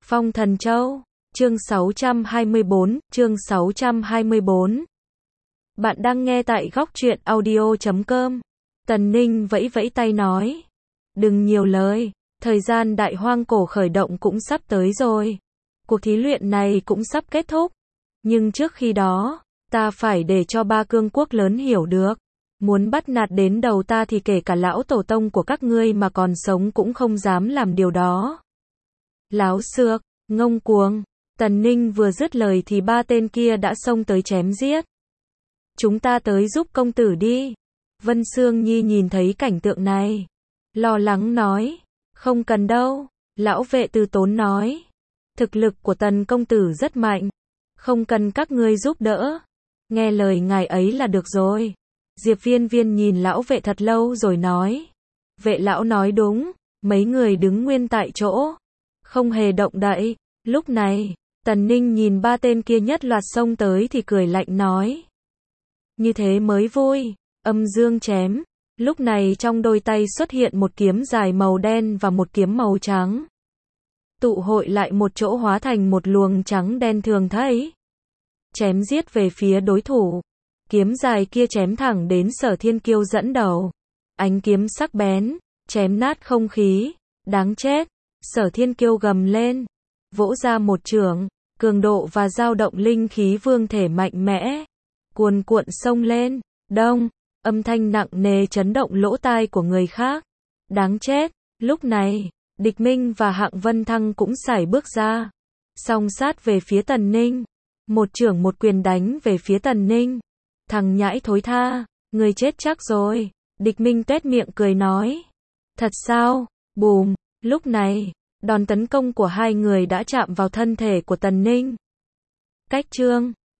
Phong Thần Châu, chương 624. Bạn đang nghe tại góc truyện audio.com. Tần Ninh vẫy vẫy tay nói. Đừng nhiều lời, thời gian đại hoang cổ khởi động cũng sắp tới rồi. Cuộc thí luyện này cũng sắp kết thúc. Nhưng trước khi đó, ta phải để cho ba cương quốc lớn hiểu được. Muốn bắt nạt đến đầu ta thì kể cả lão tổ tông của các ngươi mà còn sống cũng không dám làm điều đó. Láo xược, ngông cuồng. Tần Ninh vừa dứt lời thì ba tên kia đã xông tới chém giết. Chúng ta tới giúp công tử đi. Vân Sương Nhi nhìn thấy cảnh tượng này, lo lắng nói. Không cần đâu. Lão vệ từ tốn nói. Thực lực của Tần công tử rất mạnh. Không cần các ngươi giúp đỡ. Nghe lời ngài ấy là được rồi. Diệp Viên Viên nhìn lão vệ thật lâu rồi nói. Vệ lão nói đúng. Mấy người đứng nguyên tại chỗ, không hề động đậy. Lúc này, Tần Ninh nhìn ba tên kia nhất loạt xông tới thì cười lạnh nói. Như thế mới vui. Âm dương chém. Lúc này trong đôi tay xuất hiện một kiếm dài màu đen và một kiếm màu trắng. Tụ hội lại một chỗ hóa thành một luồng trắng đen thường thấy. Chém giết về phía đối thủ. Kiếm dài kia chém thẳng đến Sở Thiên Kiêu dẫn đầu. Ánh kiếm sắc bén, chém nát không khí. Đáng chết. Sở Thiên Kiêu gầm lên, vỗ ra một chưởng, cường độ và dao động linh khí vương thể mạnh mẽ, cuồn cuộn xông lên. Đông, âm thanh nặng nề chấn động lỗ tai của người khác. Đáng chết. Lúc này, Địch Minh và Hạng Vân Thăng cũng sải bước ra, song sát về phía Tần Ninh. Một chưởng một quyền đánh về phía Tần Ninh. Thằng nhãi thối tha, người chết chắc rồi. Địch Minh tuét miệng cười nói. Thật sao? Bùm. Lúc này, đòn tấn công của hai người đã chạm vào thân thể của Tần Ninh. Cách chương